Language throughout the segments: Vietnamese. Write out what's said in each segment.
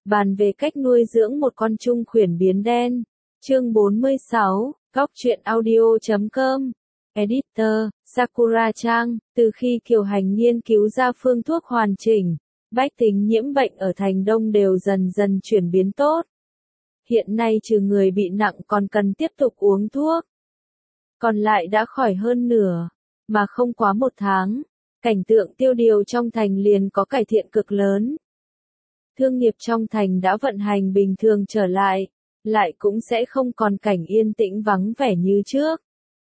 Bàn về cách nuôi dưỡng một con trung khuyển biến đen. Chương 46, Góc truyện audio.com. Editor, Sakura Trang. Từ khi Kiều Hành nghiên cứu ra phương thuốc hoàn chỉnh, bách tính nhiễm bệnh ở thành Đông đều dần dần chuyển biến tốt. Hiện nay trừ người bị nặng còn cần tiếp tục uống thuốc. Còn lại đã khỏi hơn nửa, mà không quá một tháng, cảnh tượng tiêu điều trong thành liền có cải thiện cực lớn. Thương nghiệp trong thành đã vận hành bình thường trở lại cũng sẽ không còn cảnh yên tĩnh vắng vẻ như trước.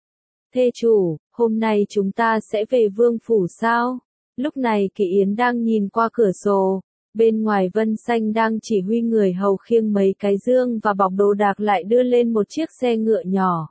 Thê chủ, hôm nay chúng ta sẽ về vương phủ sao? Lúc này Kỷ Yến đang nhìn qua cửa sổ, bên ngoài Vân Xanh đang chỉ huy người hầu khiêng mấy cái dương và bọc đồ đạc lại đưa lên một chiếc xe ngựa nhỏ.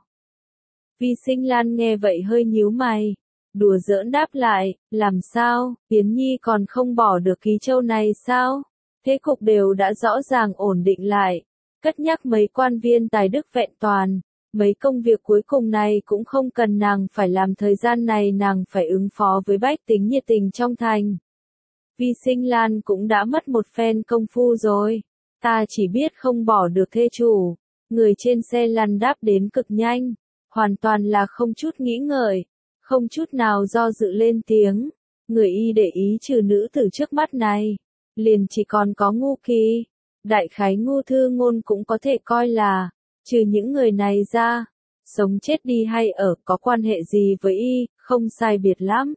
Vi Sinh Lan nghe vậy hơi nhíu mày, đùa giỡn đáp lại, làm sao, Yến Nhi còn không bỏ được Ký Châu này sao? Thế cục đều đã rõ ràng ổn định lại, cất nhắc mấy quan viên tài đức vẹn toàn, mấy công việc cuối cùng này cũng không cần nàng phải làm, thời gian này nàng phải ứng phó với bách tính nhiệt tình trong thành. Vi Sinh Lan cũng đã mất một phen công phu rồi, ta chỉ biết không bỏ được thê chủ. Người trên xe lăn đáp đến cực nhanh, hoàn toàn là không chút nghĩ ngợi, không chút nào do dự lên tiếng. Người y để ý trừ nữ tử trước mắt này, liền chỉ còn có Ngu Kỳ, đại khái Ngu Thư Ngôn cũng có thể coi là, trừ những người này ra, sống chết đi hay ở có quan hệ gì với y, không sai biệt lắm.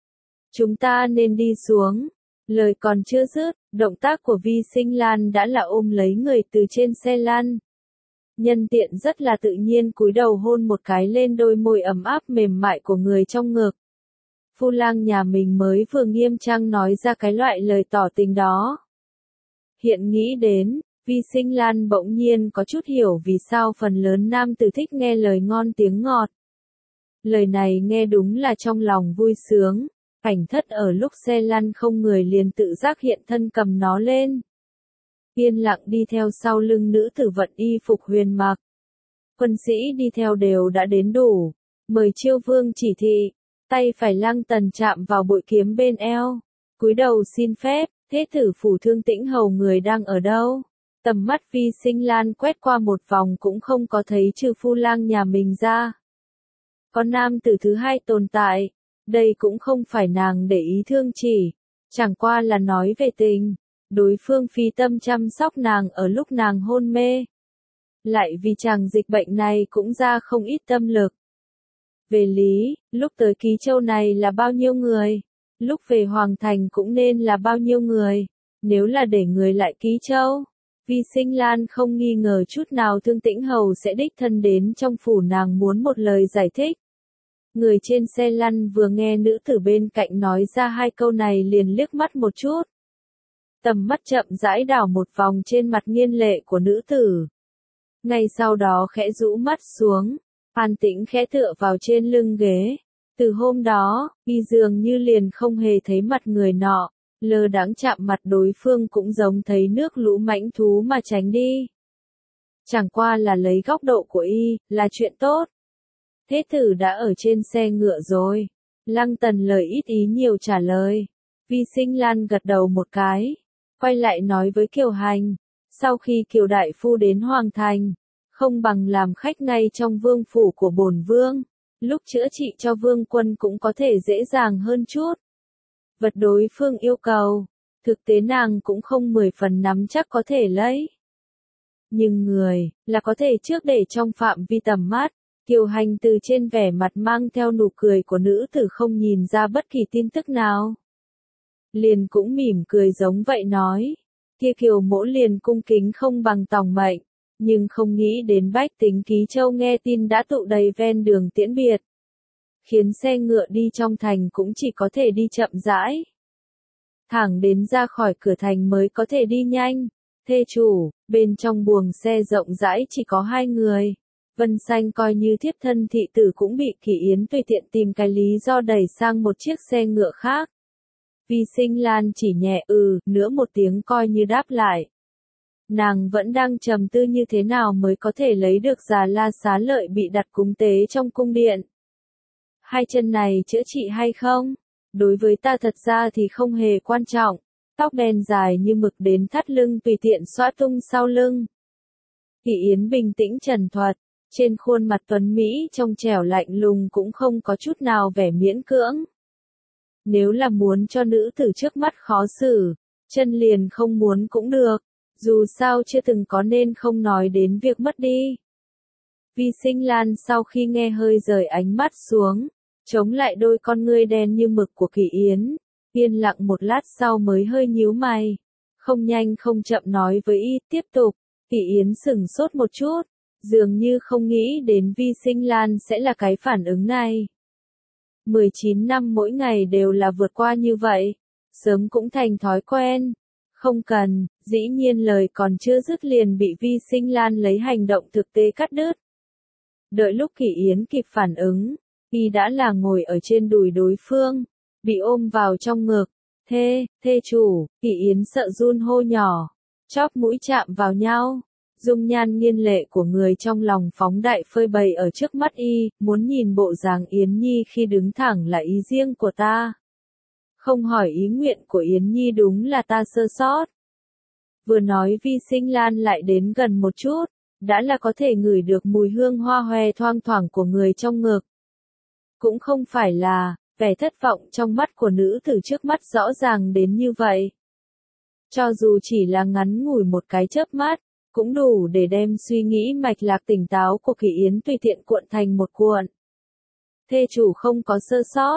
Chúng ta nên đi xuống. Lời còn chưa dứt, động tác của Vi Sinh Lan đã là ôm lấy người từ trên xe lăn. Nhân tiện rất là tự nhiên cúi đầu hôn một cái lên đôi môi ấm áp mềm mại của người trong ngực. Phu lang nhà mình mới vừa nghiêm trang nói ra cái loại lời tỏ tình đó. Hiện nghĩ đến, Vi Sinh Lan bỗng nhiên có chút hiểu vì sao phần lớn nam tử thích nghe lời ngon tiếng ngọt. Lời này nghe đúng là trong lòng vui sướng, Cảnh Thất ở lúc xe lăn không người liền tự giác hiện thân cầm nó lên. Yên lặng đi theo sau lưng nữ tử vận y phục huyền mặc. Quân sĩ đi theo đều đã đến đủ, mời Chiêu Vương chỉ thị, tay phải Lăng Tần chạm vào bội kiếm bên eo, cúi đầu xin phép, thế tử phủ Thương Tĩnh hầu người đang ở đâu? Tầm mắt Vi Sinh Lan quét qua một vòng cũng không có thấy trừ phu lang nhà mình ra. Có nam tử thứ hai tồn tại, đây cũng không phải nàng để ý thương chỉ, chẳng qua là nói về tình, đối phương phi tâm chăm sóc nàng ở lúc nàng hôn mê. Lại vì chàng dịch bệnh này cũng ra không ít tâm lực. Về lý, lúc tới Ký Châu này là bao nhiêu người? Lúc về Hoàng Thành cũng nên là bao nhiêu người? Nếu là để người lại Ký Châu, Vi Sinh Lan không nghi ngờ chút nào Thương Tĩnh hầu sẽ đích thân đến trong phủ nàng muốn một lời giải thích. Người trên xe lăn vừa nghe nữ tử bên cạnh nói ra hai câu này liền liếc mắt một chút. Tầm mắt chậm rãi đảo một vòng trên mặt nghiên lệ của nữ tử. Ngay sau đó khẽ rũ mắt xuống, an tĩnh khẽ tựa vào trên lưng ghế. Từ hôm đó, y dường như liền không hề thấy mặt người nọ, lơ đãng chạm mặt đối phương cũng giống thấy nước lũ mãnh thú mà tránh đi. Chẳng qua là lấy góc độ của y, là chuyện tốt. Thế tử đã ở trên xe ngựa rồi. Lăng Tần lời ít ý nhiều trả lời. Vi Sinh Lan gật đầu một cái, quay lại nói với Kiều Hành, sau khi Kiều đại phu đến Hoàng Thành, không bằng làm khách ngay trong vương phủ của bổn vương, lúc chữa trị cho vương quân cũng có thể dễ dàng hơn chút. Vật đối phương yêu cầu, thực tế nàng cũng không 10 phần nắm chắc có thể lấy. Nhưng người, là có thể trước để trong phạm vi tầm mắt. Kiều Hành từ trên vẻ mặt mang theo nụ cười của nữ tử không nhìn ra bất kỳ tin tức nào. Liền cũng mỉm cười giống vậy nói. Kia Kiều mỗ liền cung kính không bằng tòng mệnh, nhưng không nghĩ đến bách tính Ký Châu nghe tin đã tụ đầy ven đường tiễn biệt. Khiến xe ngựa đi trong thành cũng chỉ có thể đi chậm rãi. Thẳng đến ra khỏi cửa thành mới có thể đi nhanh. Thê chủ, bên trong buồng xe rộng rãi chỉ có hai người. Vân Xanh coi như thiếp thân thị tử cũng bị Kỷ Yến tùy tiện tìm cái lý do đẩy sang một chiếc xe ngựa khác. Vi Sinh Lan chỉ nhẹ nữa một tiếng coi như đáp lại. Nàng vẫn đang trầm tư như thế nào mới có thể lấy được Già La Xá Lợi bị đặt cúng tế trong cung điện. Hai chân này chữa trị hay không? Đối với ta thật ra thì không hề quan trọng, tóc đen dài như mực đến thắt lưng tùy tiện xõa tung sau lưng. Kỳ Yến bình tĩnh trần thuật, trên khuôn mặt tuấn Mỹ trong trẻo lạnh lùng cũng không có chút nào vẻ miễn cưỡng. Nếu là muốn cho nữ tử trước mắt khó xử, chân liền không muốn cũng được, dù sao chưa từng có nên không nói đến việc mất đi. Vi Sinh Lan sau khi nghe hơi rời ánh mắt xuống, chống lại đôi con ngươi đen như mực của Kỳ Yến, yên lặng một lát sau mới hơi nhíu mày, không nhanh không chậm nói với y tiếp tục. Kỳ Yến sửng sốt một chút, dường như không nghĩ đến Vi Sinh Lan sẽ là cái phản ứng này. 19 năm mỗi ngày đều là vượt qua như vậy, sớm cũng thành thói quen. Không cần, dĩ nhiên lời còn chưa dứt liền bị Vi Sinh Lan lấy hành động thực tế cắt đứt. Đợi lúc Kỳ Yến kịp phản ứng, y đã là ngồi ở trên đùi đối phương, bị ôm vào trong ngực. Thê chủ, Kỳ Yến sợ run hô nhỏ, chóp mũi chạm vào nhau. Dung nhan nghiên lệ của người trong lòng phóng đại phơi bày ở trước mắt y, muốn nhìn bộ dáng Yến Nhi khi đứng thẳng là ý riêng của ta. Không hỏi ý nguyện của Yến Nhi đúng là ta sơ sót. Vừa nói Vi Sinh Lan lại đến gần một chút, đã là có thể ngửi được mùi hương hoa hòe thoang thoảng của người trong ngực. Cũng không phải là, vẻ thất vọng trong mắt của nữ tử trước mắt rõ ràng đến như vậy. Cho dù chỉ là ngắn ngủi một cái chớp mắt, cũng đủ để đem suy nghĩ mạch lạc tỉnh táo của Kỳ Yến tùy tiện cuộn thành một cuộn. Thê chủ không có sơ sót,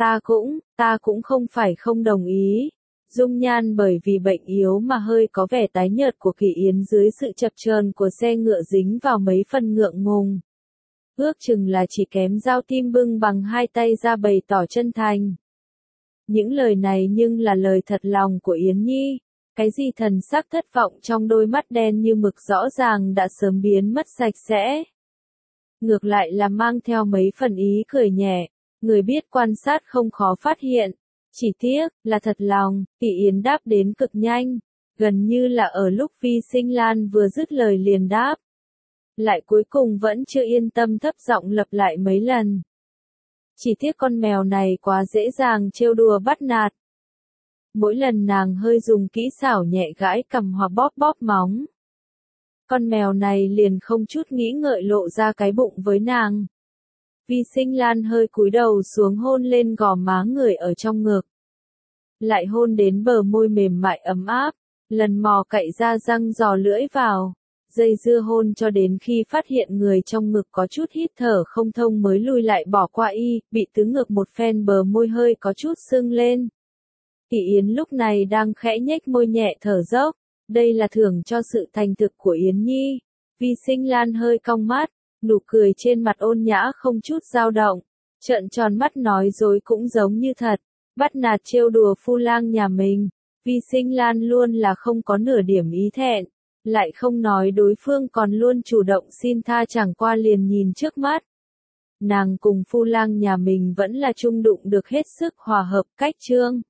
ta cũng không phải không đồng ý. Dung nhan bởi vì bệnh yếu mà hơi có vẻ tái nhợt của Kỳ Yến dưới sự chập chờn của xe ngựa dính vào mấy phần ngượng ngùng. Ước chừng là chỉ kém dao tim bưng bằng hai tay ra bày tỏ chân thành. Những lời này nhưng là lời thật lòng của Yến Nhi. Cái gì thần sắc thất vọng trong đôi mắt đen như mực rõ ràng đã sớm biến mất sạch sẽ. Ngược lại là mang theo mấy phần ý cười nhẹ, người biết quan sát không khó phát hiện. Chỉ tiếc, là thật lòng, Kỳ Yến đáp đến cực nhanh, gần như là ở lúc Vi Sinh Lan vừa dứt lời liền đáp. Lại cuối cùng vẫn chưa yên tâm thấp giọng lặp lại mấy lần. Chỉ tiếc con mèo này quá dễ dàng trêu đùa bắt nạt. Mỗi lần nàng hơi dùng kỹ xảo nhẹ gãi cằm hoặc bóp bóp móng. Con mèo này liền không chút nghĩ ngợi lộ ra cái bụng với nàng. Vi Sinh Lan hơi cúi đầu xuống hôn lên gò má người ở trong ngực. Lại hôn đến bờ môi mềm mại ấm áp, lần mò cậy ra răng dò lưỡi vào. Dây dưa hôn cho đến khi phát hiện người trong ngực có chút hít thở không thông mới lùi lại bỏ qua y, bị tứ ngược một phen bờ môi hơi có chút sưng lên. Kỳ Yến lúc này đang khẽ nhếch môi nhẹ thở dốc, đây là thưởng cho sự thành thực của Yến Nhi. Vi Sinh Lan hơi cong mắt, nụ cười trên mặt ôn nhã không chút dao động, trợn tròn mắt nói dối cũng giống như thật, bắt nạt trêu đùa phu lang nhà mình. Vi Sinh Lan luôn là không có nửa điểm ý thẹn, lại không nói đối phương còn luôn chủ động xin tha chẳng qua liền nhìn trước mắt. Nàng cùng phu lang nhà mình vẫn là chung đụng được hết sức hòa hợp cách chương.